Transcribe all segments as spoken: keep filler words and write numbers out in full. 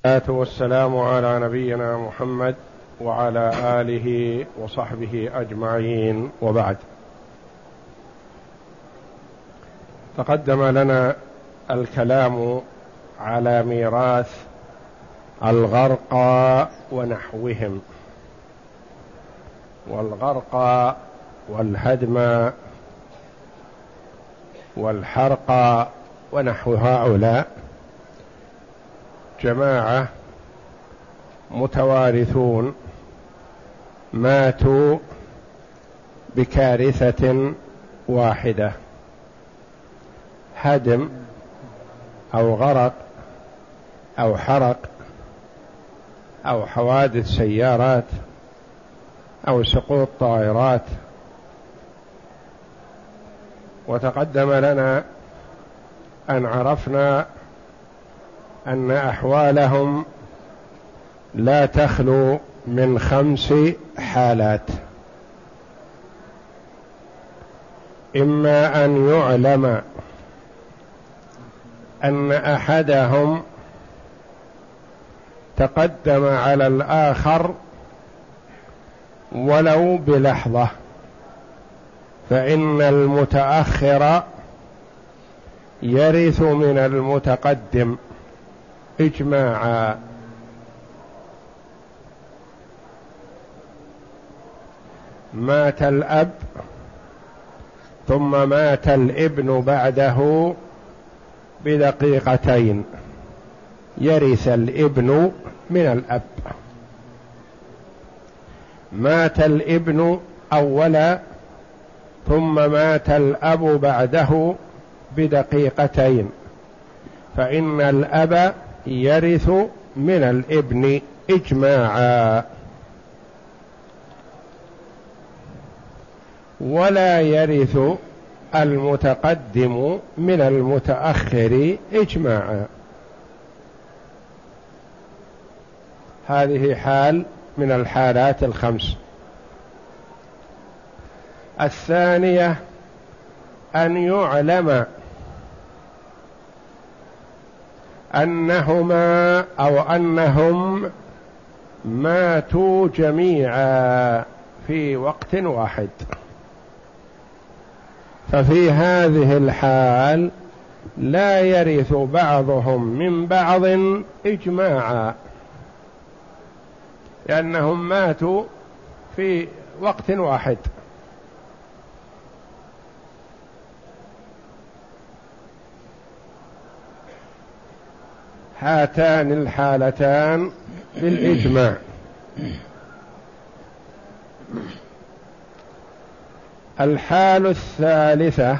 والصلاة والسلام على نبينا محمد وعلى آله وصحبه أجمعين، وبعد. تقدم لنا الكلام على ميراث الغرقى ونحوهم، والغرقى والهدم والحرق ونحو هؤلاء جماعة متوارثون ماتوا بكارثة واحدة، هدم أو غرق أو حرق أو حوادث سيارات أو سقوط طائرات. وتقدم لنا أن عرفنا أن أحوالهم لا تخلو من خمس حالات: إما أن يعلم أن أحدهم تقدم على الآخر ولو بلحظة، فإن المتأخر يرث من المتقدم إجماعا. مات الأب ثم مات الابن بعده بدقيقتين، يرث الابن من الأب. مات الابن أولا ثم مات الأب بعده بدقيقتين، فإن الأب يرث من الابن إجماعا، ولا يرث المتقدم من المتأخر إجماعا. هذه حال من الحالات الخمس. الثانية أن يعلم أنهما أو أنهم ماتوا جميعا في وقت واحد، ففي هذه الحال لا يرث بعضهم من بعض إجماعا، لأنهم ماتوا في وقت واحد. هاتان الحالتان بالإجماع. الحال الثالثة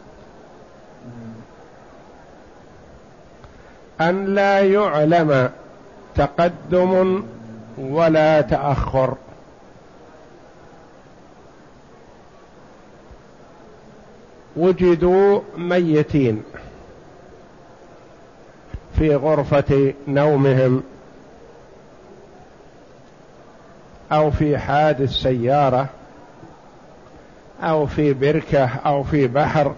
أن لا يعلم تقدم ولا تأخر، وجدوا ميتين في غرفة نومهم أو في حادث سيارة أو في بركة أو في بحر،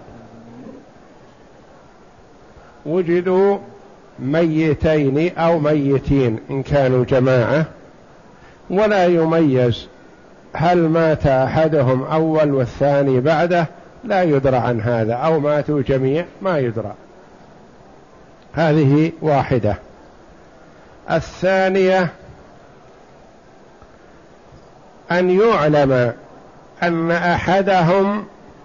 وجدوا ميتين أو ميتين إن كانوا جماعة، ولا يميز هل مات أحدهم أول والثاني بعده، لا يدرى عن هذا، أو ماتوا جميع ما يدرى. هذه واحدة. الثانية أن يعلم أن أحدهم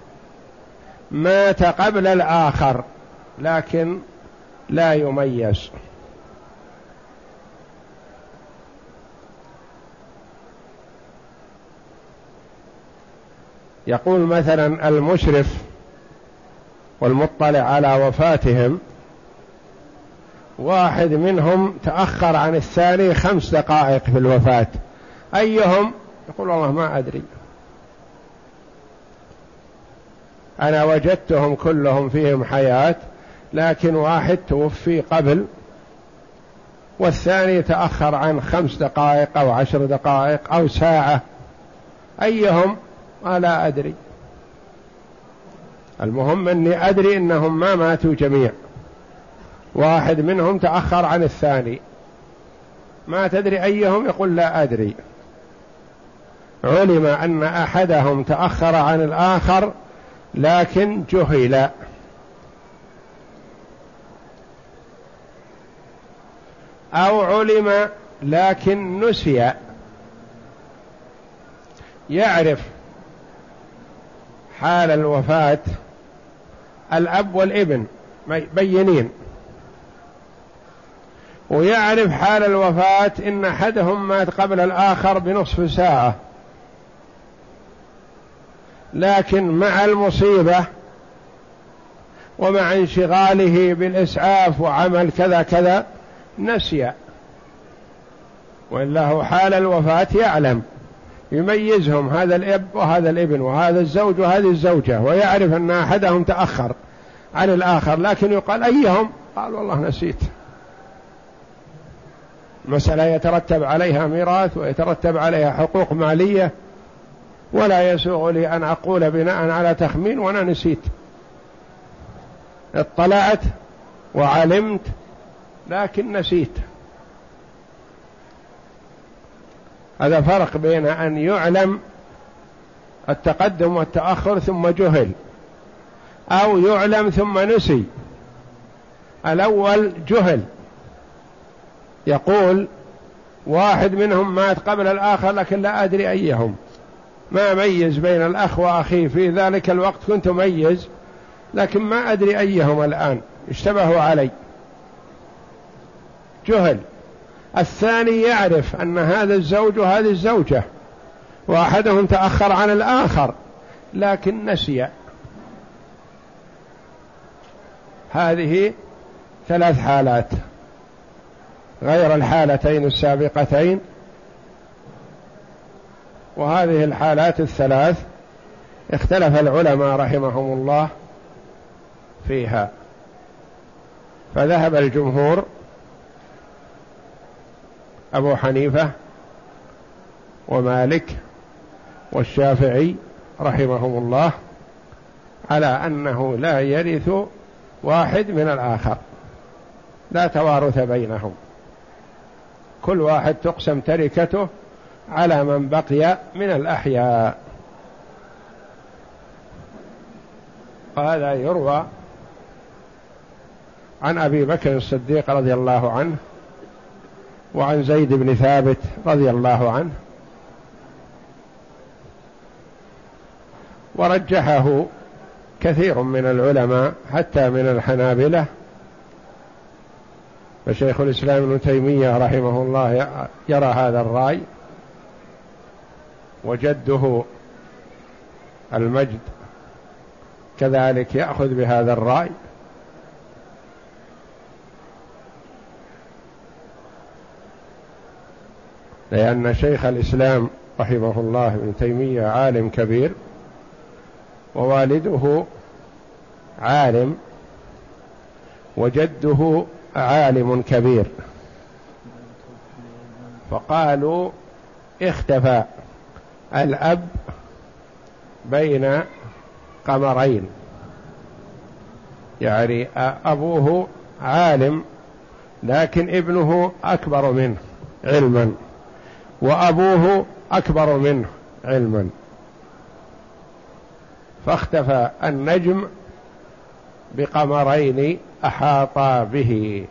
مات قبل الآخر لكن لا يميز. يقول مثلا المشرف والمطلع على وفاتهم، واحد منهم تأخر عن الثاني خمس دقائق في الوفاة، أيهم؟ يقول والله ما أدري، أنا وجدتهم كلهم فيهم حياة، لكن واحد توفي قبل والثاني تأخر عن خمس دقائق أو عشر دقائق أو ساعة، أيهم؟ لا أدري. المهم أني أدري أنهم ما ماتوا جميع، واحد منهم تأخر عن الثاني، ما تدري أيهم؟ يقول لا أدري. علم أن أحدهم تأخر عن الآخر لكن جهل. أو علم لكن نسي. يعرف حال الوفاة الأب والابن بينين، ويعرف حال الوفاة إن أحدهم مات قبل الآخر بنصف ساعة، لكن مع المصيبة ومع انشغاله بالإسعاف وعمل كذا كذا نسي، وإلا هو حال الوفاة يعلم، يميزهم هذا الأب وهذا الابن وهذا الزوج وهذه الزوجة، ويعرف أن أحدهم تأخر عن الآخر، لكن يقال أيهم؟ قال والله نسيت. مسألة يترتب عليها ميراث ويترتب عليها حقوق مالية، ولا يسوغ لي أن أقول بناء على تخمين وأنا نسيت. اطلعت وعلمت لكن نسيت. هذا فرق بين أن يعلم التقدم والتأخر ثم جهل، أو يعلم ثم نسي. الأول جهل، يقول واحد منهم مات قبل الآخر لكن لا أدري أيهم، ما ميز بين الأخ وأخيه، في ذلك الوقت كنت ميز لكن ما أدري أيهم الآن، اشتبهوا علي، جهل. الثاني يعرف أن هذا الزوج وهذه الزوجة وأحدهم تأخر عن الآخر لكن نسي. هذه ثلاث حالات غير الحالتين السابقتين، وهذه الحالات الثلاث اختلف العلماء رحمهم الله فيها. فذهب الجمهور أبو حنيفة ومالك والشافعي رحمهم الله على أنه لا يرث واحد من الآخر، لا توارث بينهم، كل واحد تقسم تركته على من بقي من الأحياء. وهذا يروى عن أبي بكر الصديق رضي الله عنه، وعن زيد بن ثابت رضي الله عنه، ورجحه كثير من العلماء حتى من الحنابلة. فشيخ الإسلام ابن تيمية رحمه الله يرى هذا الرأي، وجده المجد كذلك يأخذ بهذا الرأي، لأن شيخ الإسلام رحمه الله ابن تيمية عالم كبير، ووالده عالم، وجده عالم كبير، فقالوا اختفى الأب بين قمرين، يعني أبوه عالم لكن ابنه أكبر منه علما، وأبوه أكبر منه علما، فاختفى النجم بقمرين أحاطا به.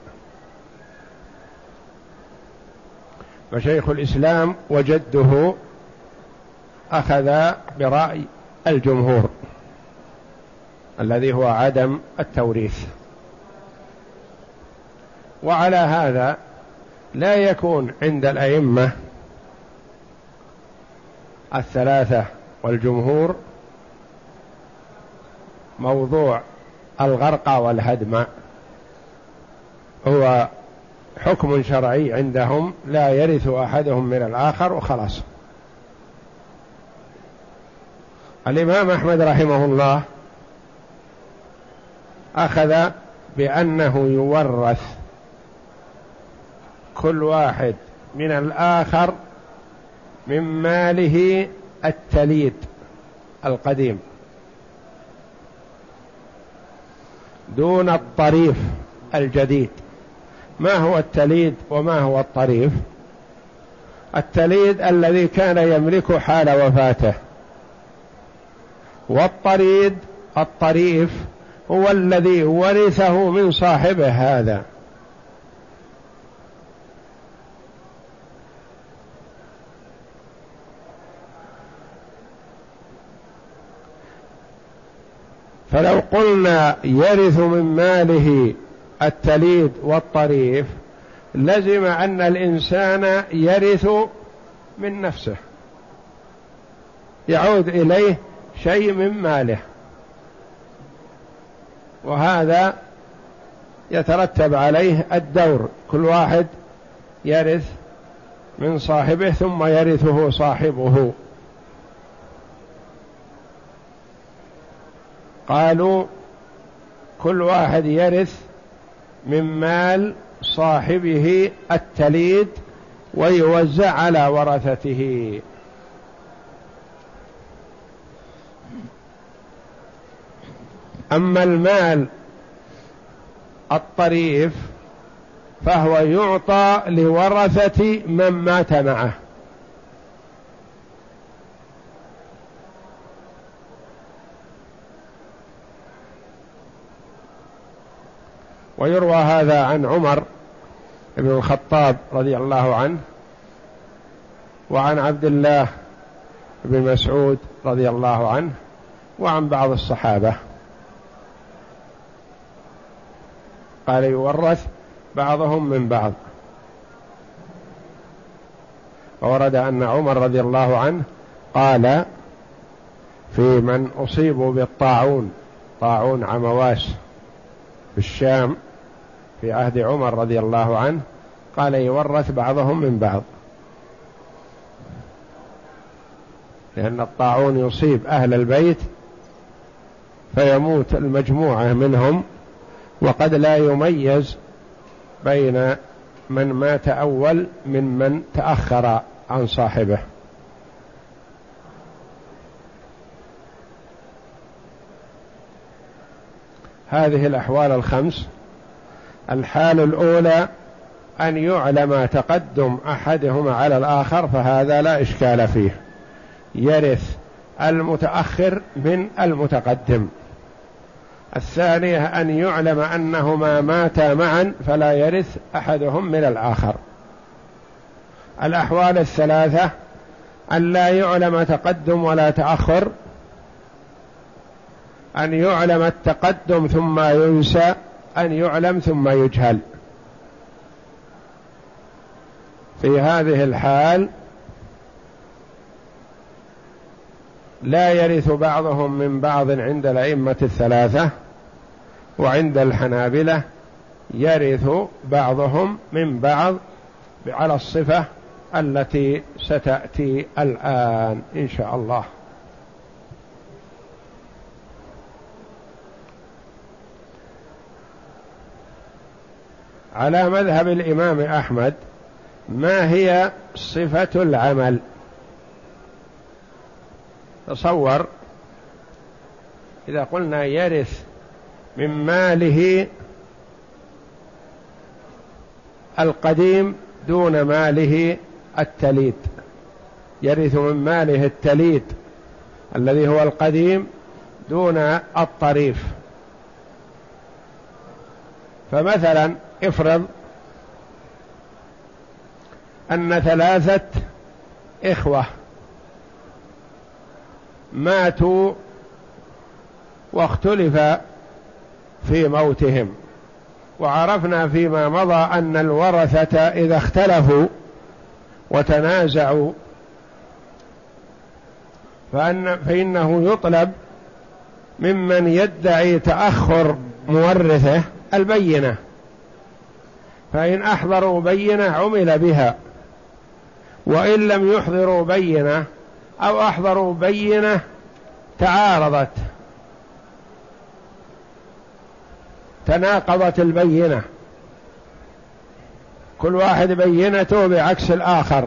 فشيخ الإسلام وجده أخذ برأي الجمهور الذي هو عدم التوريث. وعلى هذا لا يكون عند الأئمة الثلاثة والجمهور موضوع الغرق والهدم هو حكم شرعي عندهم، لا يرث أحدهم من الآخر وخلاص. الإمام أحمد رحمه الله أخذ بأنه يورث كل واحد من الآخر من ماله التليد القديم دون الطريف الجديد. ما هو التليد وما هو الطريف؟ التليد الذي كان يملكه حال وفاته، والطريد الطريف هو الذي ورثه من صاحبه هذا. فلو قلنا يرث من ماله التليد والطريف لزم أن الإنسان يرث من نفسه، يعود إليه شيء من ماله، وهذا يترتب عليه الدور، كل واحد يرث من صاحبه ثم يرثه صاحبه. قالوا كل واحد يرث من مال صاحبه التليد ويوزع على ورثته. أما المال الطريف فهو يعطى لورثة من مات معه، ويروى هذا عن عمر بن الخطاب رضي الله عنه، وعن عبد الله بن مسعود رضي الله عنه، وعن بعض الصحابة، قال يورث بعضهم من بعض. وورد أن عمر رضي الله عنه قال في من أصيبوا بالطاعون، طاعون عمواس في الشام في عهد عمر رضي الله عنه، قال يورث بعضهم من بعض، لأن الطاعون يصيب أهل البيت فيموت المجموعة منهم، وقد لا يميز بين من مات أول ممن تأخر عن صاحبه. هذه الأحوال الخمس. الحال الأولى أن يعلم تقدم أحدهما على الآخر، فهذا لا إشكال فيه، يرث المتأخر من المتقدم. الثانية أن يعلم أنهما ماتا معا فلا يرث أحدهم من الآخر. الأحوال الثلاثة أن لا يعلم تقدم ولا تأخر، أن يعلم التقدم ثم ينسى، أن يعلم ثم يجهل. في هذه الحال لا يرث بعضهم من بعض عند الأئمة الثلاثة، وعند الحنابلة يرث بعضهم من بعض على الصفة التي ستأتي الآن إن شاء الله. على مذهب الإمام أحمد ما هي صفة العمل؟ تصور إذا قلنا يرث من ماله القديم دون ماله التليد، يرث من ماله التليد الذي هو القديم دون الطريف. فمثلا افرض أن ثلاثة إخوة ماتوا واختلف في موتهم، وعرفنا فيما مضى أن الورثة إذا اختلفوا وتنازعوا فأن فإنه يطلب ممن يدعي تأخر مورثه البينة، فإن أحضروا بينة عمل بها، وإن لم يحضروا بينة أو أحضروا بينة تعارضت تناقضت البينة، كل واحد بينته بعكس الآخر،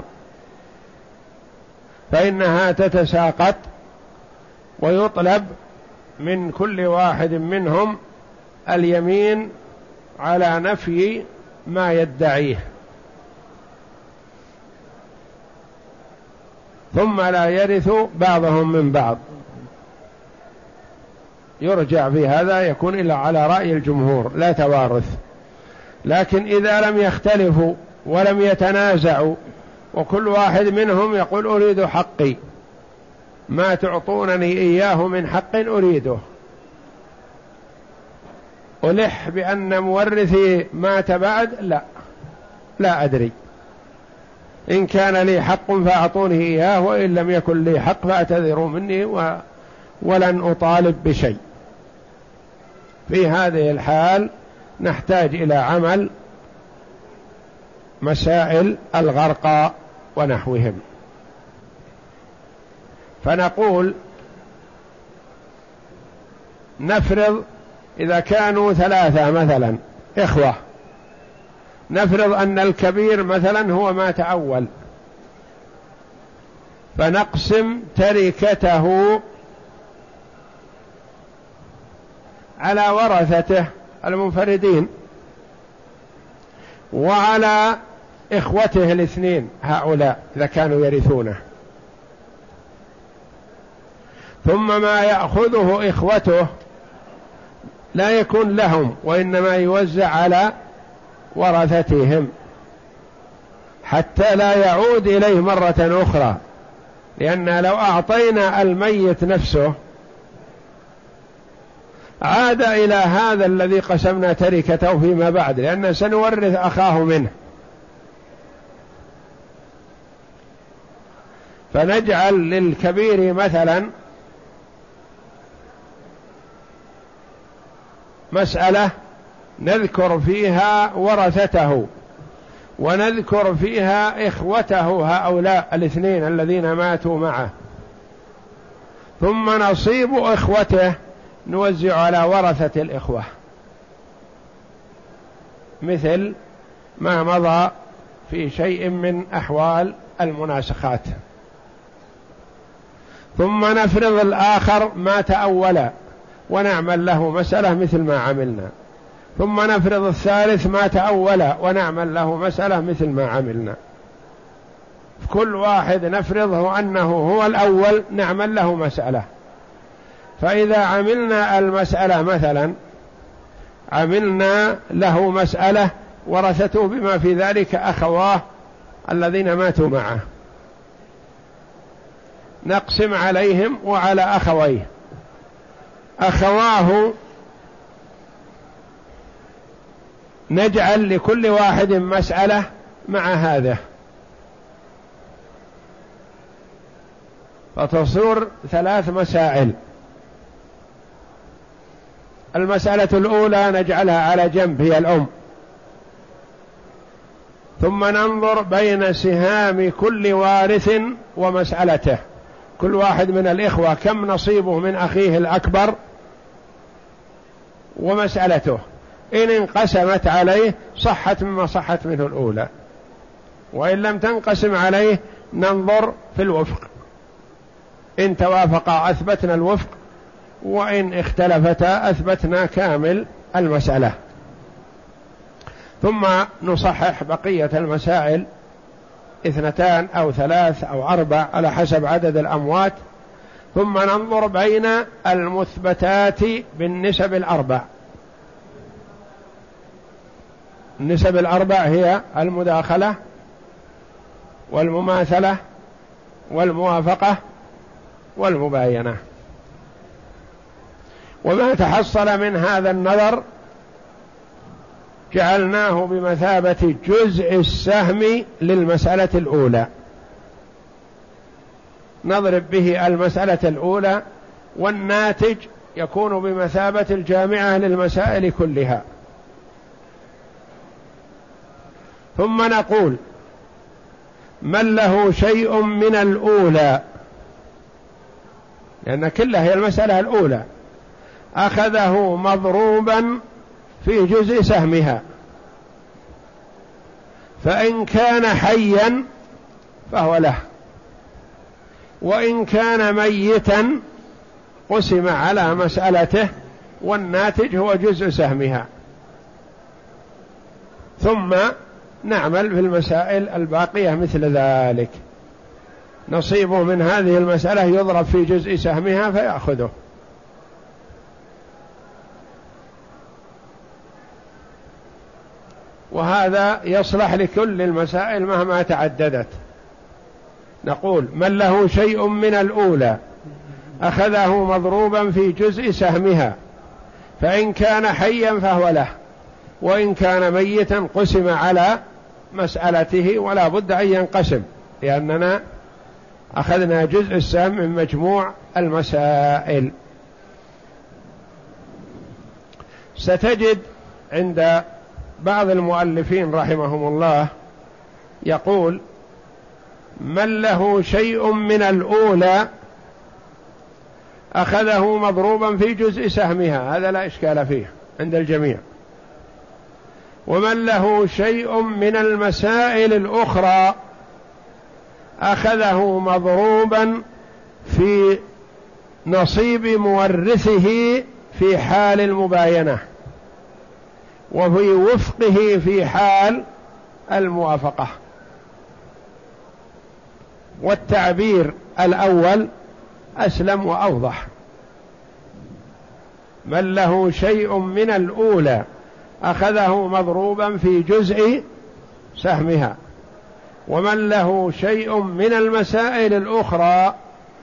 فإنها تتساقط، ويطلب من كل واحد منهم اليمين على نفي ما يدعيه. ثم لا يرث بعضهم من بعض. يرجع في هذا يكون إلا على رأي الجمهور لا توارث. لكن إذا لم يختلفوا ولم يتنازعوا وكل واحد منهم يقول أريد حقي، ما تعطونني إياه من حق أريده، ألح بأن مورثي مات بعد، لا لا أدري، إن كان لي حق فأعطوني إياه، وإن لم يكن لي حق فاعتذروا مني و... ولن أطالب بشيء. في هذه الحال نحتاج إلى عمل مسائل الغرقى ونحوهم. فنقول نفرض إذا كانوا ثلاثة مثلا إخوة، نفرض أن الكبير مثلا هو مات أول، فنقسم تركته على ورثته المنفردين وعلى إخوته الاثنين هؤلاء إذا كانوا يرثونه، ثم ما يأخذه إخوته لا يكون لهم وإنما يوزع على ورثتهم حتى لا يعود إليه مرة أخرى، لأن لو أعطينا الميت نفسه عاد إلى هذا الذي قسمنا تركته فيما بعد، لأن سنورث أخاه منه. فنجعل للكبير مثلا مسألة نذكر فيها ورثته ونذكر فيها إخوته هؤلاء الاثنين الذين ماتوا معه، ثم نصيب إخوته نوزع على ورثة الإخوة مثل ما مضى في شيء من أحوال المناسخات. ثم نفرض الآخر مات أولا ونعمل له مسألة مثل ما عملنا، ثم نفرض الثالث مات أولا ونعمل له مسألة مثل ما عملنا. كل واحد نفرضه أنه هو الأول نعمل له مسألة. فإذا عملنا المسألة مثلا عملنا له مسألة ورثته بما في ذلك أخواه الذين ماتوا معه، نقسم عليهم وعلى أخويه. أخواه نجعل لكل واحد مسألة مع هذا، فتصير ثلاث مسائل. المسألة الأولى نجعلها على جنب هي الأم، ثم ننظر بين سهام كل وارث ومسألته، كل واحد من الإخوة كم نصيبه من أخيه الأكبر ومسألته، إن انقسمت عليه صحت مما صحت منه الأولى، وإن لم تنقسم عليه ننظر في الوفق، إن توافقا أثبتنا الوفق، وإن اختلفتا أثبتنا كامل المسألة. ثم نصحح بقية المسائل اثنتان أو ثلاث أو أربع على حسب عدد الأموات، ثم ننظر بين المثبتات بالنسب الأربع. النسب الأربع هي المداخلة والمماثلة والموافقة والمباينة. وما تحصل من هذا النظر جعلناه بمثابة جزء السهم للمسألة الأولى، نضرب به المسألة الأولى، والناتج يكون بمثابة الجامعة للمسائل كلها. ثم نقول من له شيء من الأولى، لأن كلها هي المسألة الأولى، أخذه مضروبا في جزء سهمها، فإن كان حيا فهو له، وإن كان ميتا قسم على مسألته والناتج هو جزء سهمها. ثم نعمل في المسائل الباقية مثل ذلك. نصيبه من هذه المسألة يضرب في جزء سهمها فيأخذه. وهذا يصلح لكل المسائل مهما تعددت. نقول من له شيء من الأولى أخذه مضروبا في جزء سهمها، فإن كان حيا فهو له، وإن كان ميتا قسم على مسألته، ولا بد أن ينقسم، لأننا أخذنا جزء السهم من مجموع المسائل. ستجد عند بعض المؤلفين رحمهم الله يقول من له شيء من الأولى أخذه مضروبا في جزء سهمها، هذا لا إشكال فيه عند الجميع. ومن له شيء من المسائل الأخرى أخذه مضروبا في نصيب مورثه في حال المباينة، وفي وفقه في حال الموافقة. والتعبير الأول أسلم وأوضح. من له شيء من الأولى أخذه مضروبا في جزء سهمها، ومن له شيء من المسائل الأخرى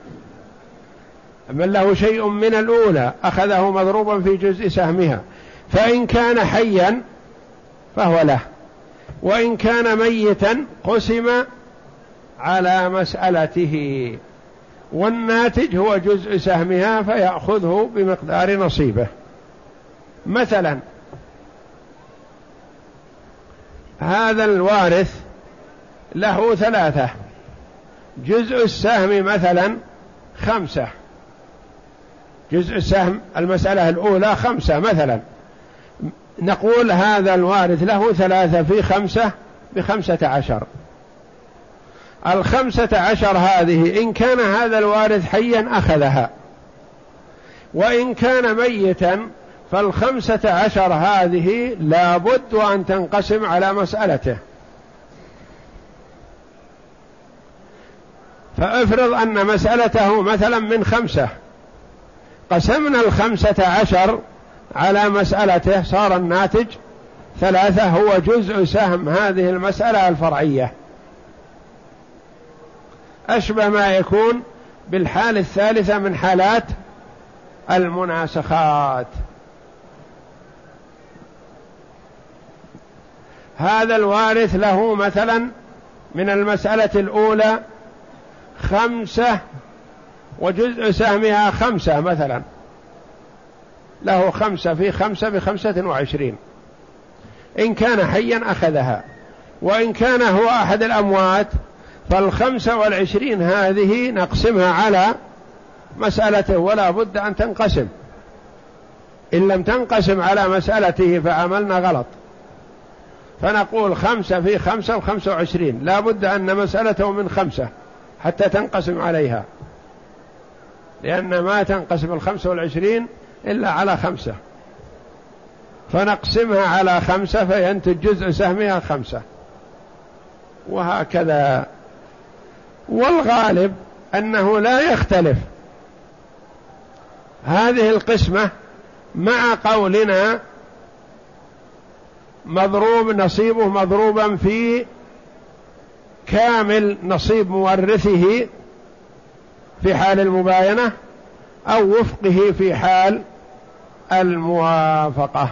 من له شيء من الأولى أخذه مضروبا في جزء سهمها، فإن كان حيا فهو له، وإن كان ميتا قسم على مسألته، والناتج هو جزء سهمها فيأخذه بمقدار نصيبه. مثلا هذا الوارث له ثلاثة، جزء السهم مثلا خمسة، جزء السهم المسألة الأولى خمسة مثلا، نقول هذا الوارث له ثلاثة في خمسة بخمسة عشر. الخمسة عشر هذه إن كان هذا الوارث حيا أخذها، وإن كان ميتا فالخمسة عشر هذه لا بد أن تنقسم على مسألته. فافرض أن مسألته مثلا من خمسة، قسمنا الخمسة عشر على مسألته، صار الناتج ثلاثة، هو جزء سهم هذه المسألة الفرعية. أشبه ما يكون بالحال الثالثة من حالات المناسخات. هذا الوارث له مثلا من المسألة الأولى خمسة وجزء سهمها خمسة مثلا، له خمسة في خمسة بخمسة وعشرين، إن كان حيا أخذها، وإن كان هو أحد الأموات فالخمسة والعشرين هذه نقسمها على مسألته، ولا بد أن تنقسم. إن لم تنقسم على مسألته فعملنا غلط، فنقول خمسة في خمسة وخمسة وعشرين، لا بد أن مسألته من خمسة حتى تنقسم عليها، لأن ما تنقسم الخمسة والعشرين إلا على خمسة، فنقسمها على خمسة فينتج جزء سهمها خمسة، وهكذا. والغالب أنه لا يختلف هذه القسمة مع قولنا مضروب نصيبه مضروبا في كامل نصيب مورثه في حال المباينة، أو وفقه في حال الموافقة.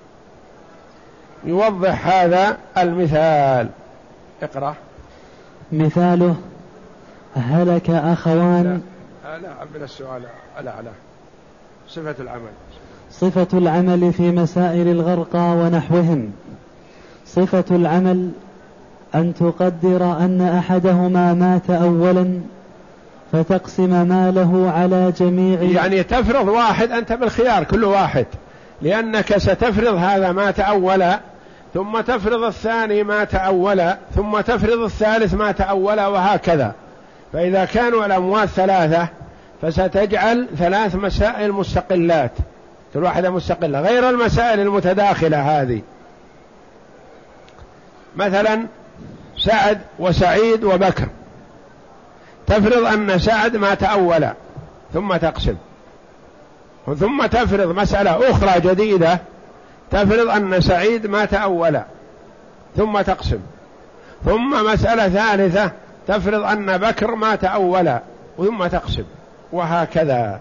يوضح هذا المثال. اقرأ. مثاله: هلك أخوان. لا لا من السؤال لا لا صفة العمل. صفة العمل في مسائل الغرقى ونحوهم: صفة العمل أن تقدر أن أحدهما مات أولا فتقسم ماله على جميع، يعني تفرض واحد أنت بالخيار كل واحد، لأنك ستفرض هذا مات أولا، ثم تفرض الثاني مات أولا، ثم تفرض الثالث مات أولا، وهكذا. فإذا كانوا الأموات ثلاثة فستجعل ثلاث مسائل مستقلات، كل واحدة مستقلة غير المسائل المتداخلة هذه. مثلا سعد وسعيد وبكر، تفرض أن سعد مات أولا ثم تقسم، ثم تفرض مسألة أخرى جديدة تفرض أن سعيد مات أولا ثم تقسم، ثم مسألة ثالثة تفرض أن بكر مات أولا ثم تقسم، وهكذا.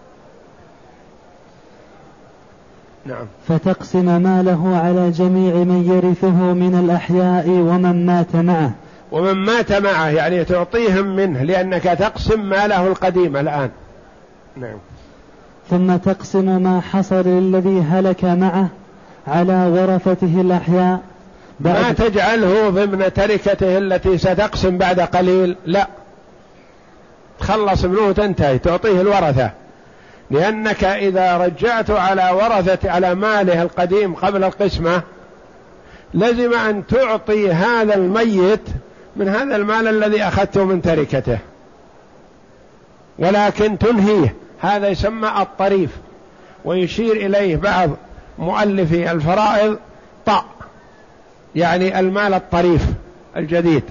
نعم. فتقسم ماله على جميع من يرثه من الأحياء ومن مات معه. ومن مات معه يعني تعطيهم منه، لأنك تقسم ماله القديم الآن. نعم. ثم تقسم ما حصل للذي هلك معه على ورثته الأحياء. ما تجعله ضمن تركته التي ستقسم بعد قليل، لا، تخلص منه تنتهي، تعطيه الورثة، لأنك إذا رجعت على ورثة على ماله القديم قبل القسمة لازم أن تعطي هذا الميت من هذا المال الذي أخذته من تركته، ولكن تنهيه. هذا يسمى الطريف، ويشير إليه بعض مؤلفي الفرائض طأ، يعني المال الطريف الجديد.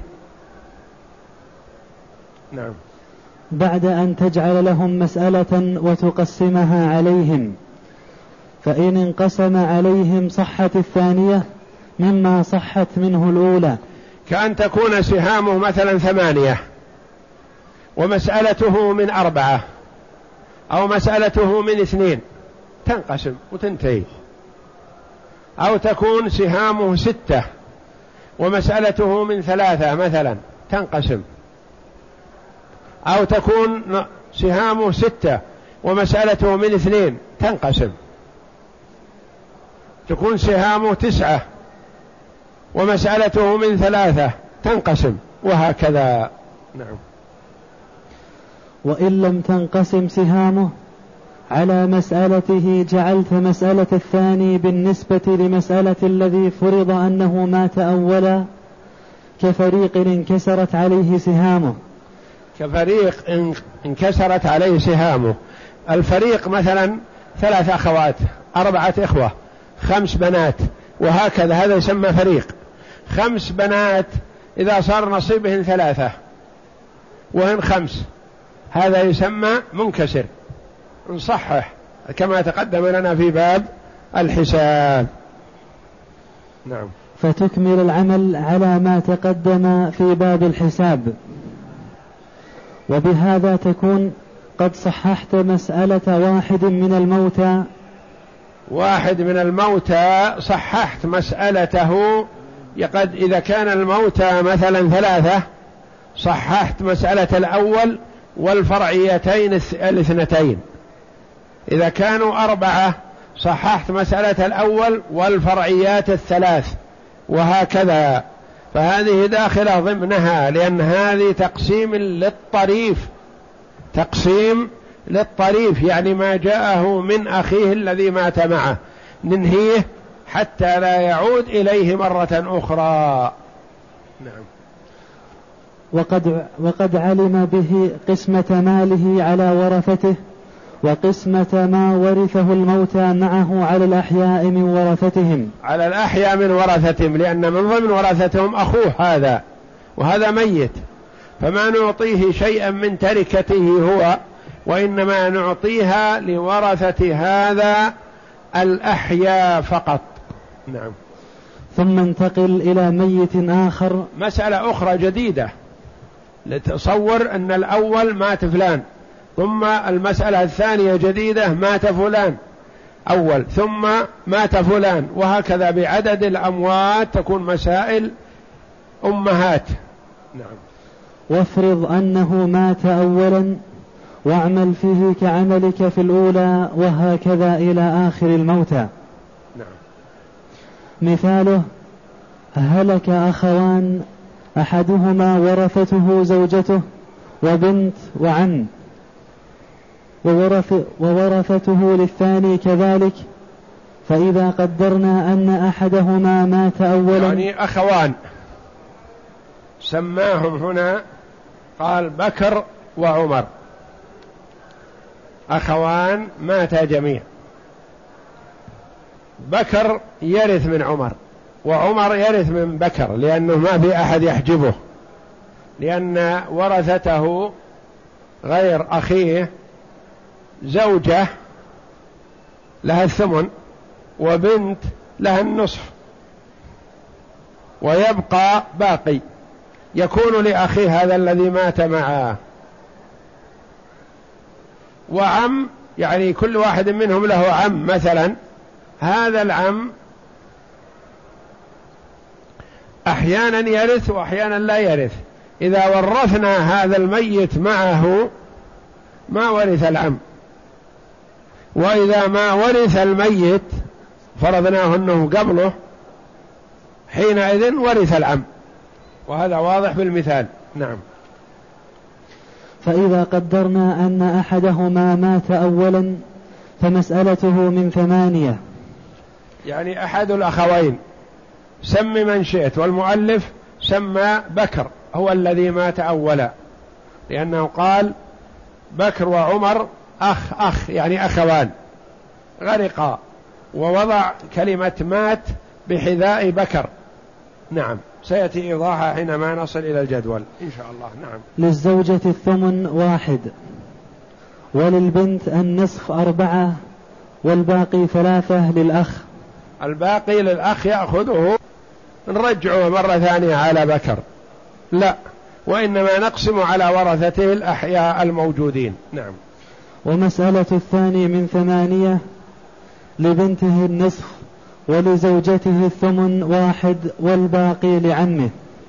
نعم. بعد أن تجعل لهم مسألة وتقسمها عليهم، فإن انقسم عليهم صحت الثانية مما صحت منه الأولى. كأن تكون سهامه مثلا ثمانية ومسألته من أربعة، أو مسألته من اثنين، تنقسم وتنتهي. أو تكون سهامه ستة ومسألته من ثلاثة مثلا، تنقسم. أو تكون سهامه ستة ومسألته من اثنين، تنقسم. تكون سهامه تسعة ومسألته من ثلاثة، تنقسم، وهكذا. نعم. وإن لم تنقسم سهامه على مسألته جعلت مسألة الثاني بالنسبة لمسألة الذي فرض أنه مات أولا كفريق انكسرت عليه سهامه. كفريق انكسرت عليه سهامه. الفريق مثلا ثلاث أخوات، أربعة إخوة، خمس بنات، وهكذا، هذا يسمى فريق. خمس بنات إذا صار نصيبهن ثلاثة وهن خمس، هذا يسمى منكسر، نصحح كما تقدم لنا في باب الحساب. نعم. فتكمل العمل على ما تقدم في باب الحساب، وبهذا تكون قد صححت مسألة واحد من الموتى. واحد من الموتى صححت مسألته، قد إذا كان الموتى مثلا ثلاثة صححت مسألة الأول والفرعيتين الاثنتين. إذا كانوا أربعة صححت مسألة الأول والفرعيات الثلاث، وهكذا. فهذه داخلة ضمنها، لأن هذه تقسيم للطريف، تقسيم للطريف، يعني ما جاءه من أخيه الذي مات معه ننهيه حتى لا يعود إليه مرة أخرى. نعم. وقد, وقد علم به قسمة ماله على ورثته، وقسمة ما ورثه الموتى معه على الأحياء من ورثتهم. على الأحياء من ورثتهم، لأن من ضمن ورثتهم أخوه هذا، وهذا ميت، فما نعطيه شيئا من تركته هو، وإنما نعطيها لورثة هذا الأحياء فقط. نعم. ثم انتقل إلى ميت آخر. مسألة أخرى جديدة، لتصور أن الأول مات فلان، ثم المسألة الثانية جديدة مات فلان أول، ثم مات فلان، وهكذا بعدد الأموات تكون مسائل أمهات. نعم. وافرض أنه مات أولا واعمل فيه كعملك في الأولى، وهكذا إلى آخر الموتى. نعم. مثاله: هلك أخوان أحدهما ورثته زوجته وبنت وعم، وورث وورثته للثاني كذلك، فإذا قدرنا أن أحدهما مات أولا، يعني أخوان سماهم هنا، قال بكر وعمر، أخوان ماتا جميع، بكر يرث من عمر وعمر يرث من بكر، لأنه ما في أحد يحجبه، لأن ورثته غير أخيه زوجة لها الثمن وبنت لها النصف، ويبقى باقي يكون لأخيه هذا الذي مات معه، وعم يعني كل واحد منهم له عم مثلا، هذا العم أحيانا يرث وأحيانا لا يرث. إذا ورثنا هذا الميت معه ما ورث العم، وإذا ما ورث الميت فرضناه أنه قبله حينئذ ورث العم، وهذا واضح بالمثال. نعم. فإذا قدرنا أن أحدهما مات أولا فمسألته من ثمانية، يعني أحد الأخوين سم من شئت، والمؤلف سمى بكر هو الذي مات أولا، لأنه قال بكر وعمر أخ أخ يعني أخوان غرقا، ووضع كلمة مات بحذاء بكر. نعم، سيأتي إيضاحها حينما نصل إلى الجدول إن شاء الله. نعم. للزوجة الثمن واحد، وللبنت النصف أربعة، والباقي ثلاثة للأخ. الباقي للأخ يأخذه، نرجعه مرة ثانية على بكر لا، وإنما نقسم على ورثته الأحياء الموجودين. نعم. ومسألة الثاني من ثمانية، لبنته النصف، ولزوجته الثمن واحد، والباقي لعمه.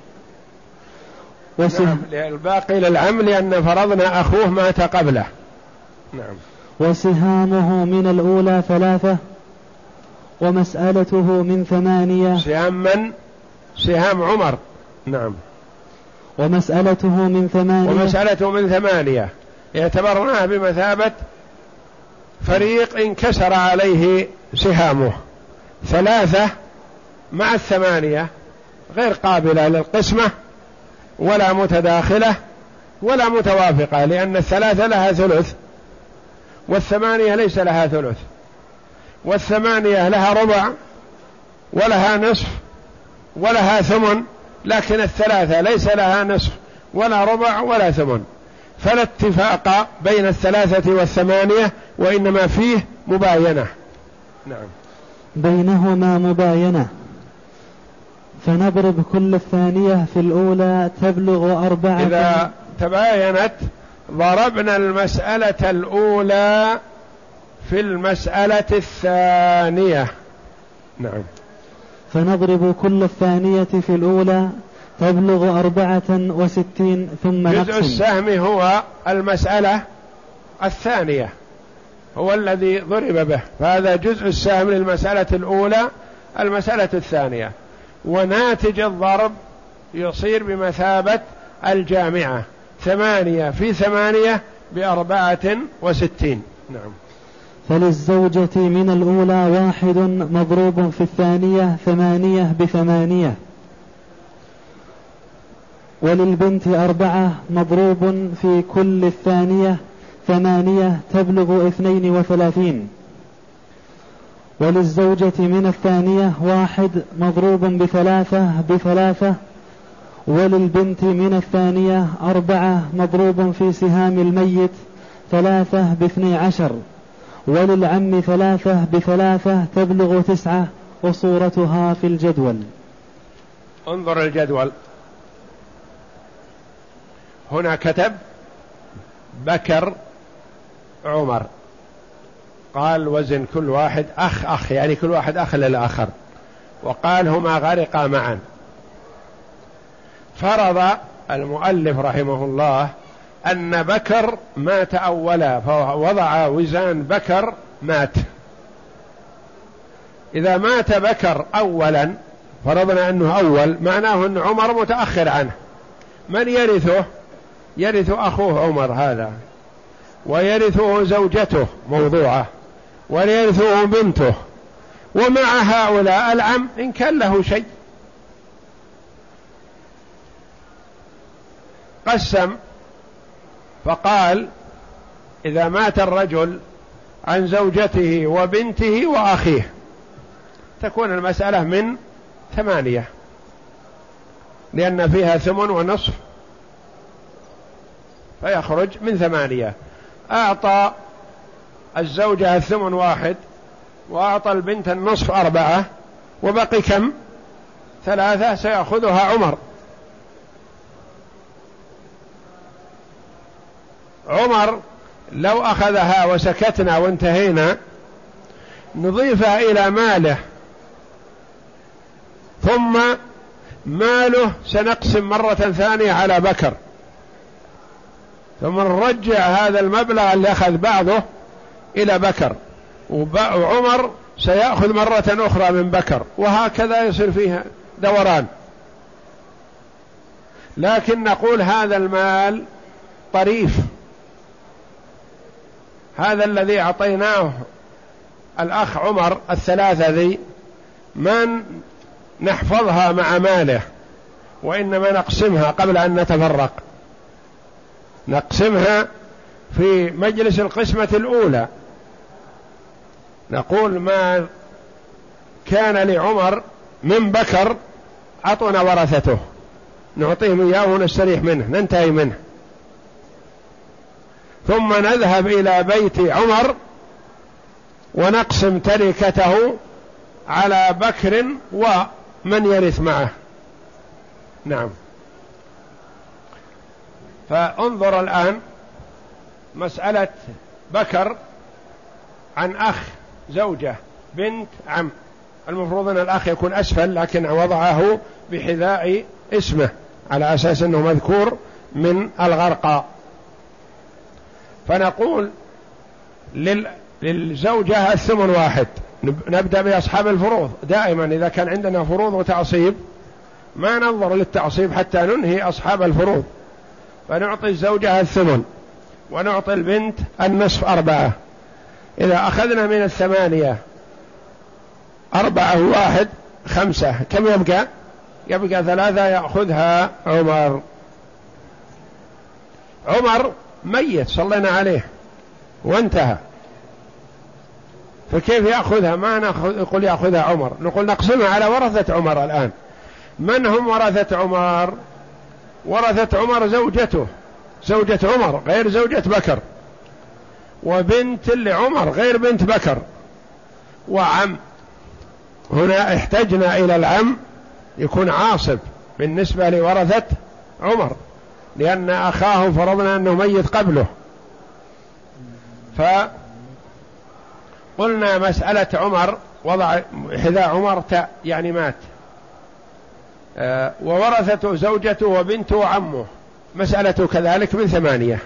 وسه... نعم، الباقي للعم لأن فرضنا أخوه مات قبله. نعم. وسهامه من الأولى ثلاثة، ومسألته من ثمانية. سهام من؟ سهام عمر. نعم. ومسألته من ثمانية. ومسألته من ثمانية اعتبرناها بمثابة فريق انكسر عليه سهامه، ثلاثة مع الثمانية غير قابلة للقسمة ولا متداخلة ولا متوافقة، لأن الثلاثة لها ثلث والثمانية ليس لها ثلث، والثمانية لها ربع ولها نصف ولها ثمن، لكن الثلاثة ليس لها نصف ولا ربع ولا ثمن، فلا اتفاق بين الثلاثة والثمانية، وإنما فيه مباينة. نعم. بينهما مباينة، فنضرب كل الثانية في الأولى تبلغ أربعة. إذا تباينت ضربنا المسألة الأولى في المسألة الثانية. نعم. فنضرب كل الثانية في الأولى تبلغ أربعة وستين ثم نقسم. جزء السهم هو المسألة الثانية هو الذي ضرب به، فهذا جزء السهم للمسألة الأولى المسألة الثانية، وناتج الضرب يصير بمثابة الجامعة، ثمانية في ثمانية بأربعة وستين. نعم. فللزوجة من الأولى واحد مضروب في الثانية ثمانية بثمانية، وللبنت أربعة مضروب في كل الثانية ثمانية تبلغ اثنين وثلاثين، وللزوجة من الثانية واحد مضروب بثلاثة بثلاثة، وللبنت من الثانية أربعة مضروب في سهام الميت ثلاثة باثني عشر، وللعم ثلاثة بثلاثة تبلغ تسعة، وصورتها في الجدول. انظر الجدول هنا كتب بكر عمر، قال وزن كل واحد أخ أخ يعني كل واحد أخ للآخر، وقال هما غرقا معا. فرض المؤلف رحمه الله أن بكر مات أولا، فوضع وزان بكر مات. إذا مات بكر أولا فرضنا أنه أول، معناه أن عمر متأخر عنه. من يرثه؟ يرث أخوه عمر هذا، ويرثه زوجته موضوعة، ويرثه بنته، ومع هؤلاء العم إن كان له شيء. قسم فقال إذا مات الرجل عن زوجته وبنته وأخيه تكون المسألة من ثمانية، لأن فيها ثمن ونصف، فيخرج من ثمانية. أعطى الزوجة الثمن واحد، وأعطى البنت النصف أربعة، وبقي كم؟ ثلاثة، سيأخذها عمر. عمر لو أخذها وسكتنا وانتهينا نضيفها إلى ماله، ثم ماله سنقسم مرة ثانية على بكر، ثم نرجع هذا المبلغ اللي أخذ بعضه إلى بكر، وعمر سيأخذ مرة أخرى من بكر، وهكذا يصير فيها دوران. لكن نقول هذا المال طريف، هذا الذي أعطيناه الأخ عمر الثلاثة ذي ما نحفظها مع ماله، وإنما نقسمها قبل أن نتفرق، نقسمها في مجلس القسمة الأولى، نقول ما كان لعمر من بكر أعطونا ورثته، نعطيهم إياه ونستريح منه، ننتهي منه، ثم نذهب إلى بيت عمر ونقسم تركته على بكر ومن يرث معه. نعم. فانظر الآن مسألة بكر عن أخ زوجة بنت عم، المفروض أن الأخ يكون أسفل، لكن وضعه بحذاء اسمه على أساس أنه مذكور من الغرقاء. فنقول لل... للزوجة الثمن واحد. نبدأ بأصحاب الفروض دائما، إذا كان عندنا فروض وتعصيب ما ننظر للتعصيب حتى ننهي أصحاب الفروض، فنعطي الزوجة الثمن ونعطي البنت النصف أربعة. إذا أخذنا من الثمانية أربعة واحد خمسة، كم يبقى؟ يبقى ثلاثة يأخذها عمر. عمر ميت صلينا عليه وانتهى، فكيف يأخذها؟ ما نأخذ يقول يأخذها عمر، نقول نقسمها على ورثة عمر. الآن من هم ورثة عمر؟ ورثة عمر زوجته، زوجة عمر غير زوجة بكر، وبنت لعمر غير بنت بكر، وعم. هنا احتجنا إلى العم يكون عاصب بالنسبة لورثة عمر، لأن أخاه فرضنا أنه ميت قبله. فقلنا مسألة عمر وضع حذاء عمر تاء يعني مات، آه وورثته زوجته وبنته وعمه، مسألته كذلك من ثمانية.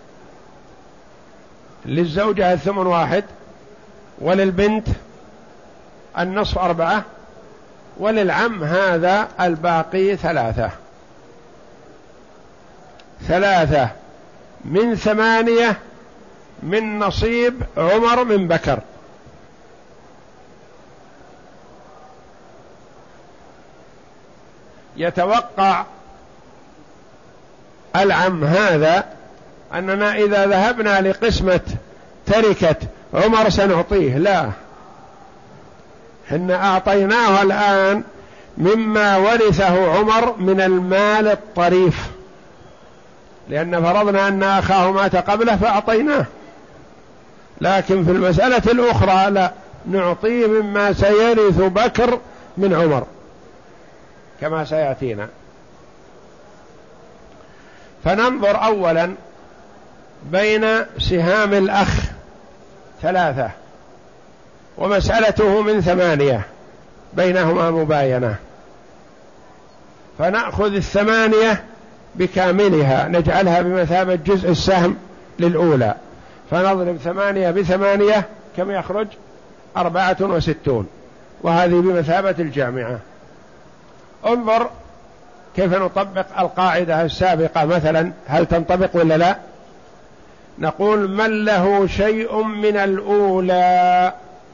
للزوجة الثمن واحد، وللبنت النصف أربعة، وللعم هذا الباقي ثلاثة. ثلاثة من ثمانية من نصيب عمر من بكر. يتوقع العم هذا أننا إذا ذهبنا لقسمة تركة عمر سنعطيه، لا، حنا أعطيناه الآن مما ورثه عمر من المال الطريف، لأن فرضنا أن أخاه مات قبله فأعطيناه. لكن في المسألة الأخرى لا، نعطيه مما سيرث بكر من عمر كما سيأتينا. فننظر أولا بين سهام الأخ ثلاثة ومسألته من ثمانية، بينهما مباينة، فنأخذ الثمانية بكاملها نجعلها بمثابة جزء السهم للأولى، فنضرب ثمانية بثمانية كم يخرج؟ أربعة وستون، وهذه بمثابة الجامعة. انظر كيف نطبق القاعدة السابقة مثلا، هل تنطبق ولا لا؟ نقول من له شيء من الأولى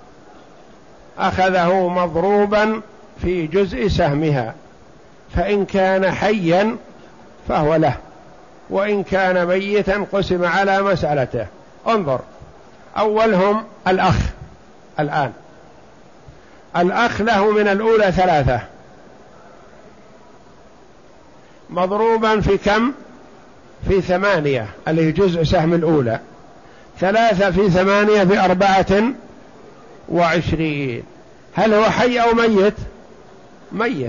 أخذه مضروبا في جزء سهمها، فإن كان حيا فهو له، وإن كان ميتا قسم على مسألته. انظر أولهم الأخ. الآن الأخ له من الأولى ثلاثة مضروبا في كم؟ في ثمانية اللي هي جزء سهم الأولى، ثلاثة في ثمانية بأربعة وعشرين. هل هو حي أو ميت؟ ميت.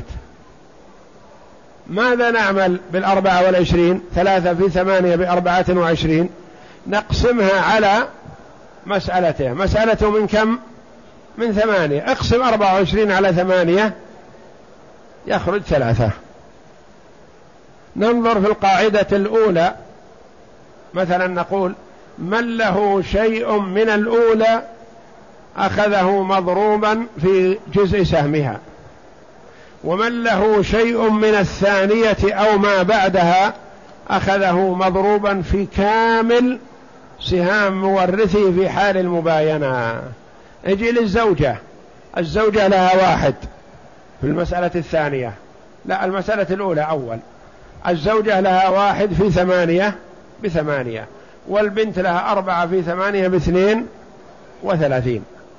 ماذا نعمل بالأربعة والعشرين؟ ثلاثة في ثمانية بأربعة وعشرين، نقسمها على مسألته. مسألته من كم؟ من ثمانية. اقسم أربعة وعشرين على ثمانية يخرج ثلاثة. ننظر في القاعدة الأولى، مثلا نقول من له شيء من الأولى أخذه مضروبا في جزء سهمها، ومن له شيء من الثانية أو ما بعدها أخذه مضروبا في كامل سهام مورثه في حال المباينة. اجي للزوجة، الزوجة لها واحد في المسألة الثانية، لا المسألة الأولى أول. الزوجة لها واحد في ثمانية بثمانية، والبنت لها أربعة في ثمانية باثنين وثلاثين.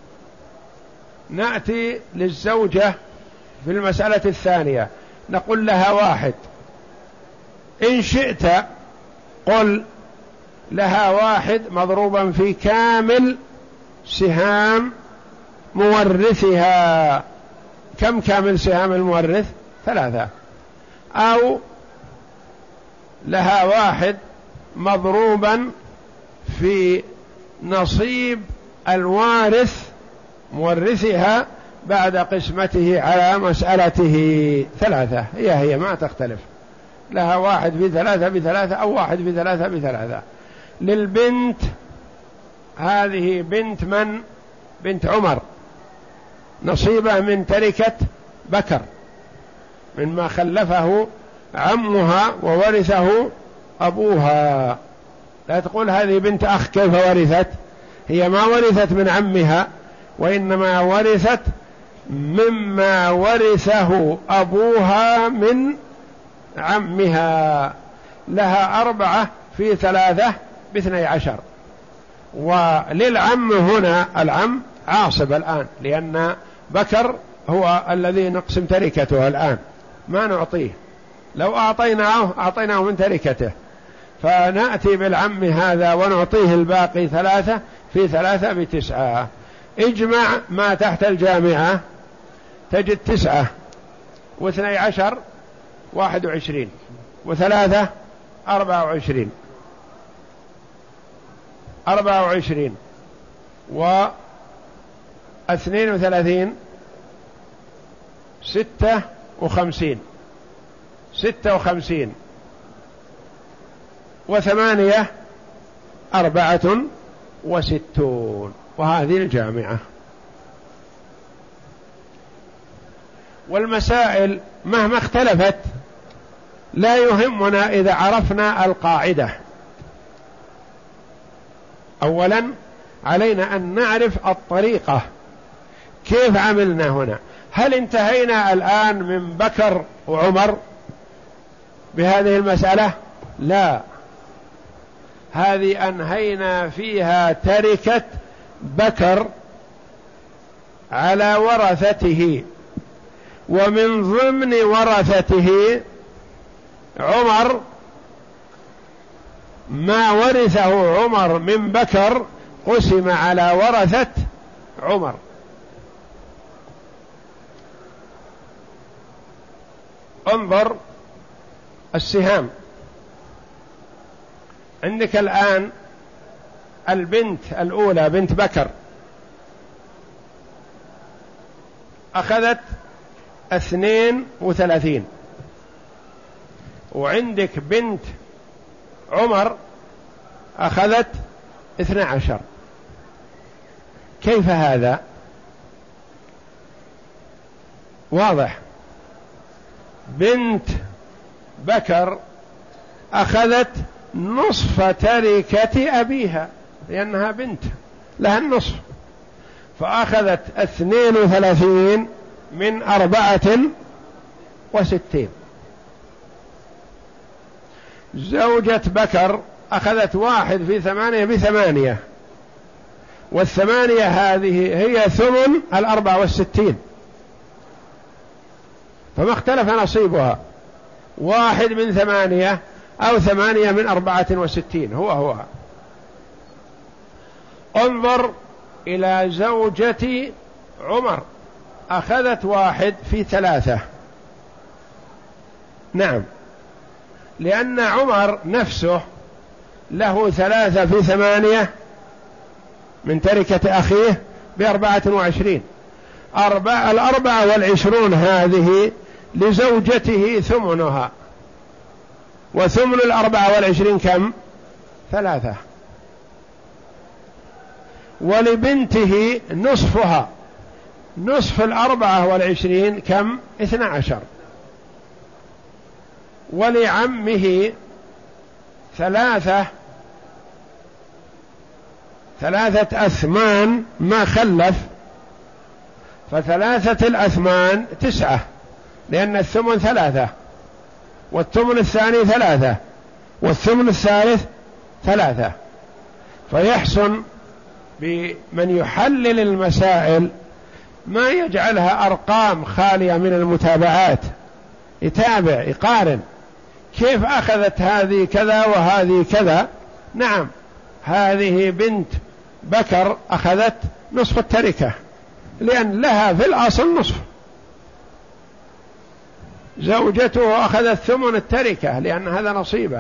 نأتي للزوجة في المسألة الثانية نقول لها واحد، إن شئت قل لها واحد مضروبا في كامل سهام مورثها. كم كامل سهام المورث؟ ثلاثة. أو لها واحد مضروبا في نصيب الوارث مورثها بعد قسمته على مسألته. ثلاثة هي هي ما تختلف، لها واحد في ثلاثة بثلاثة أو واحد في ثلاثة بثلاثة. للبنت هذه بنت من؟ بنت عمر، نصيبه من تركة بكر مما خلفه عمها وورثه أبوها. لا تقول هذه بنت أخ كيف ورثت، هي ما ورثت من عمها، وإنما ورثت مما ورثه أبوها من عمها. لها أربعة في ثلاثة باثني عشر. وللعم هنا العم عاصب الآن، لأن بكر هو الذي نقسم تركته الآن، ما نعطيه. لو أعطيناه أعطيناه من تركته، فنأتي بالعم هذا ونعطيه الباقي ثلاثة في ثلاثة بتسعة. اجمع ما تحت الجامعة تجد تسعة واثني عشر واحد وعشرين وثلاثة أربعة وعشرين، أربعة وعشرين واثنين وثلاثين ستة وخمسين، ستة وخمسين وثمانية أربعة وستون. وهذه الجامعة. والمسائل مهما اختلفت لا يهمنا إذا عرفنا القاعدة. أولا علينا أن نعرف الطريقة كيف عملنا هنا. هل انتهينا الآن من بكر وعمر بهذه المسألة؟ لا، هذه أنهينا فيها تركة بكر على ورثته، ومن ضمن ورثته عمر، ما ورثه عمر من بكر قسم على ورثة عمر. انظر السهام. عندك الآن البنت الأولى بنت بكر أخذت اثنين وثلاثين، وعندك بنت عمر أخذت اثنى عشر. كيف هذا؟ واضح، بنت بكر أخذت نصف تركة أبيها لأنها بنت لها النصف، فأخذت اثنين وثلاثين من أربعة وستين. زوجة بكر أخذت واحد في ثمانية بثمانية، والثمانية هذه هي ثمن الأربعة والستين، فما اختلف نصيبها. واحد من ثمانية أو ثمانية من أربعة وستين هو هو. انظر إلى زوجة عمر، أخذت واحد في ثلاثة. نعم، لأن عمر نفسه له ثلاثة في ثمانية من تركة أخيه بأربعة وعشرين. أربع الأربعة والعشرون هذه لزوجته ثمنها، وثمن الأربعة والعشرين كم؟ ثلاثة. ولبنته نصفها، نصف الأربعة والعشرين كم؟ اثنى عشر. ولعمه ثلاثة ثلاثة أثمان ما خلف، فثلاثة الأثمان تسعة، لأن الثمن ثلاثة، والثمن الثاني ثلاثة، والثمن الثالث ثلاثة. فيحسن بمن يحلل المسائل ما يجعلها أرقام خالية من المتابعات، يتابع يقارن كيف أخذت هذه كذا وهذه كذا. نعم، هذه بنت بكر أخذت نصف التركة لأن لها في الأصل نصف، زوجته أخذت ثمن التركة لأن هذا نصيبه،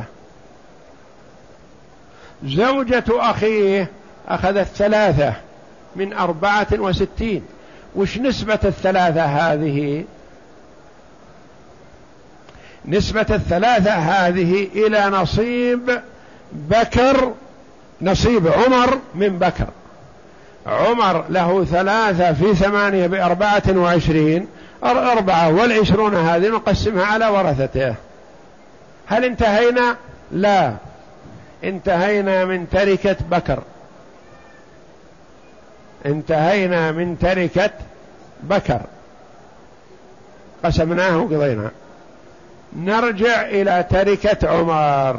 زوجة أخيه أخذت ثلاثة من أربعة وستين. وش نسبة الثلاثة هذه؟ نسبة الثلاثة هذه إلى نصيب بكر، نصيب عمر من بكر. عمر له ثلاثة في ثمانية بأربعة وعشرين، الأربعة والعشرون هذه نقسمها على ورثته. هل انتهينا؟ لا، انتهينا من تركة بكر، انتهينا من تركة بكر، قسمناه وقضينا. نرجع إلى تركة عمر.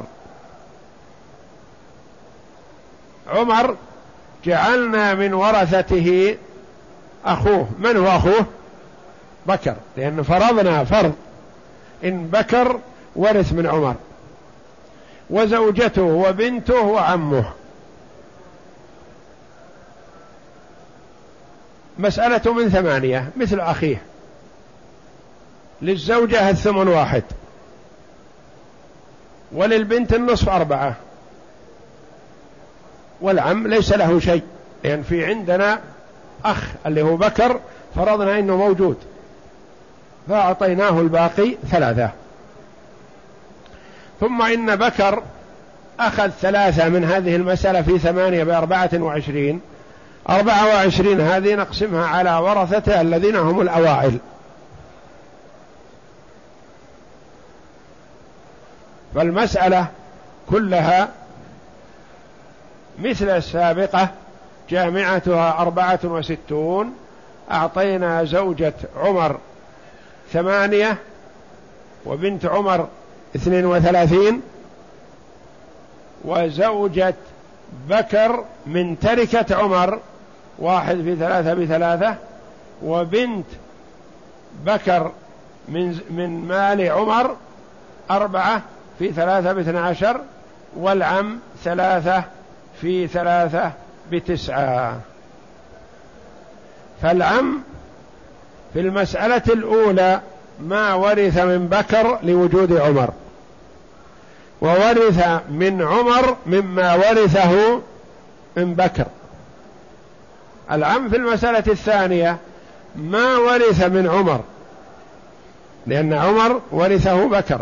عمر جعلنا من ورثته أخوه. من هو أخوه؟ بكر، لأن فرضنا فرض إن بكر ورث من عمر، وزوجته وبنته وعمه. مسألة من ثمانية مثل أخيه، للزوجة الثمن واحد، وللبنت النصف أربعة، والعم ليس له شيء، لأن يعني في عندنا أخ اللي هو بكر فرضنا إنه موجود فأعطيناه الباقي ثلاثة. ثم إن بكر أخذ ثلاثة من هذه المسألة في ثمانية بأربعة وعشرين، أربعة وعشرين هذه نقسمها على ورثته الذين هم الأوائل. فالمسألة كلها مثل السابقة، جامعتها أربعة وستون. أعطينا زوجة عمر ثمانية، وبنت عمر اثنين وثلاثين، وزوجة بكر من تركة عمر واحد في ثلاثة بثلاثة، وبنت بكر من من مال عمر أربعة في ثلاثة باثنى عشر، والعم ثلاثة في ثلاثة بتسعة. فالعم في المسألة الأولى ما ورث من بكر لوجود عمر، وورث من عمر مما ورثه من بكر. العم في المسألة الثانية ما ورث من عمر، لأن عمر ورثه بكر،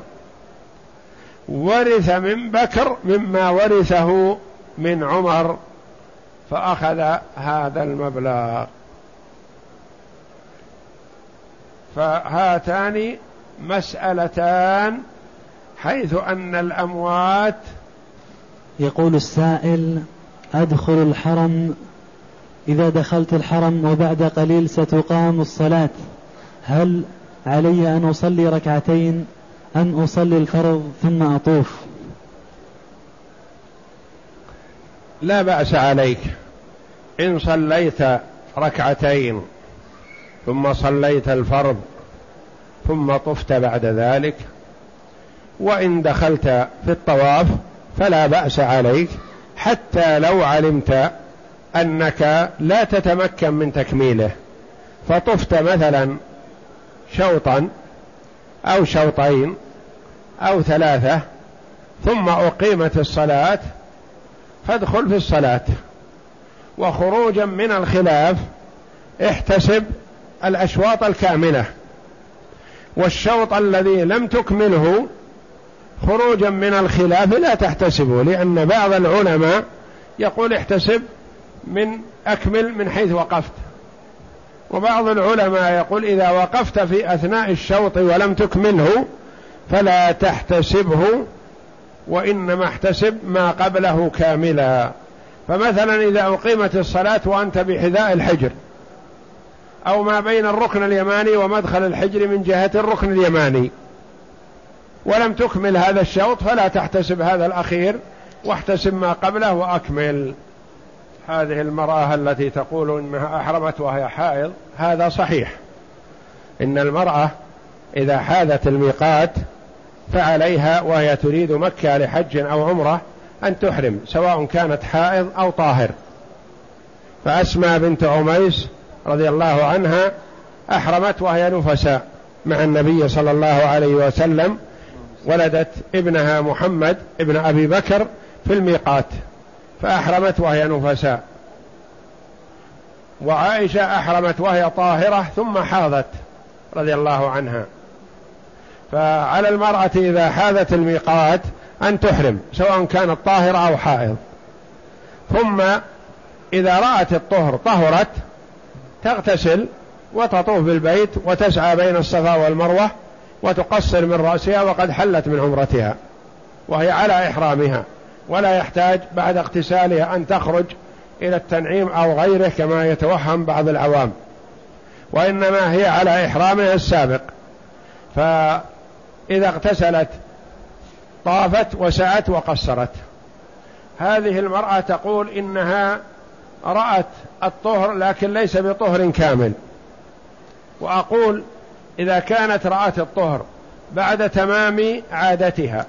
ورث من بكر مما ورثه من عمر، فأخذ هذا المبلغ. فهاتان مسألتان، حيث أن الأموات. يقول السائل: أدخل الحرم، إذا دخلت الحرم وبعد قليل ستقام الصلاة، هل علي أن أصلي ركعتين أم أصلي الفرض ثم أطوف؟ لا بأس عليك إن صليت ركعتين ثم صليت الفرض ثم طفت بعد ذلك، وإن دخلت في الطواف فلا بأس عليك، حتى لو علمت أنك لا تتمكن من تكميله، فطفت مثلا شوطا أو شوطين أو ثلاثة ثم أقيمت الصلاة، فادخل في الصلاة. وخروجا من الخلاف احتسب الأشواط الكاملة، والشوط الذي لم تكمله خروجا من الخلاف لا تحتسبه، لأن بعض العلماء يقول احتسب من أكمل من حيث وقفت، وبعض العلماء يقول إذا وقفت في أثناء الشوط ولم تكمله فلا تحتسبه، وإنما احتسب ما قبله كاملا. فمثلا إذا أقيمت الصلاة وأنت بحذاء الحجر أو ما بين الركن اليماني ومدخل الحجر من جهة الركن اليماني ولم تكمل هذا الشوط فلا تحتسب هذا الأخير، واحتسب ما قبله وأكمل. هذه المرأة التي تقول إنها أحرمت وهي حائض، هذا صحيح، إن المرأة إذا حاذت الميقات فعليها وهي تريد مكة لحج أو عمرة أن تحرم، سواء كانت حائض أو طاهر. فأسماء بنت عميس رضي الله عنها أحرمت وهي نفساء مع النبي صلى الله عليه وسلم، ولدت ابنها محمد ابن أبي بكر في الميقات فأحرمت وهي نفساء. وعائشة أحرمت وهي طاهرة ثم حاضت رضي الله عنها. فعلى المرأة إذا حاذت الميقات أن تحرم سواء كانت طاهرة أو حائض، ثم إذا رأت الطهر طهرت تغتسل وتطوف بالبيت وتسعى بين الصفا والمروة وتقصر من رأسها وقد حلت من عمرتها وهي على إحرامها، ولا يحتاج بعد اغتسالها أن تخرج إلى التنعيم أو غيره كما يتوهم بعض العوام، وإنما هي على إحرامها السابق. فإذا اغتسلت طافت وسعت وقصرت. هذه المرأة تقول إنها رأت الطهر لكن ليس بطهر كامل، وأقول إذا كانت رأت الطهر بعد تمام عادتها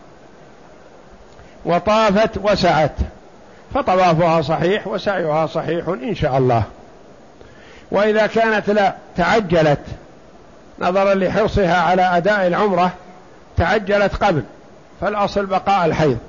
وطافت وسعت فطوافها صحيح وسعيها صحيح إن شاء الله. وإذا كانت لا تعجلت نظرا لحرصها على أداء العمرة، تعجلت قبل، فالأصل بقاء الحيض،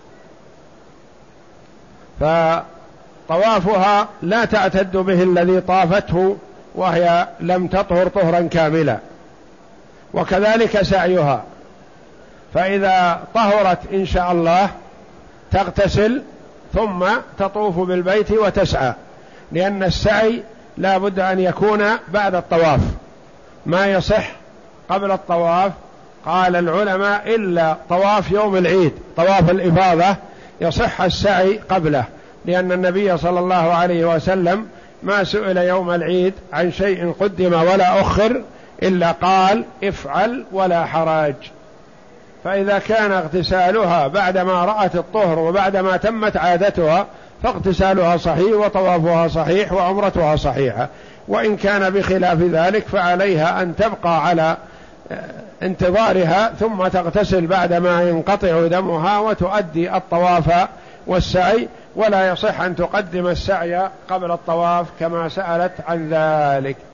فطوافها لا تعتد به الذي طافته وهي لم تطهر طهرا كاملا، وكذلك سعيها. فإذا طهرت إن شاء الله تغتسل ثم تطوف بالبيت وتسعى، لأن السعي لا بد أن يكون بعد الطواف، ما يصح قبل الطواف. قال العلماء إلا طواف يوم العيد طواف الإفاضة يصح السعي قبله، لأن النبي صلى الله عليه وسلم ما سئل يوم العيد عن شيء قدم ولا أخر إلا قال افعل ولا حرج. فإذا كان اغتسالها بعدما رأت الطهر وبعدما تمت عادتها فاغتسالها صحيح وطوافها صحيح وعمرتها صحيحة. وإن كان بخلاف ذلك فعليها أن تبقى على انتظارها ثم تغتسل بعدما ينقطع دمها وتؤدي الطواف والسعي، ولا يصح أن تقدم السعي قبل الطواف كما سألت عن ذلك.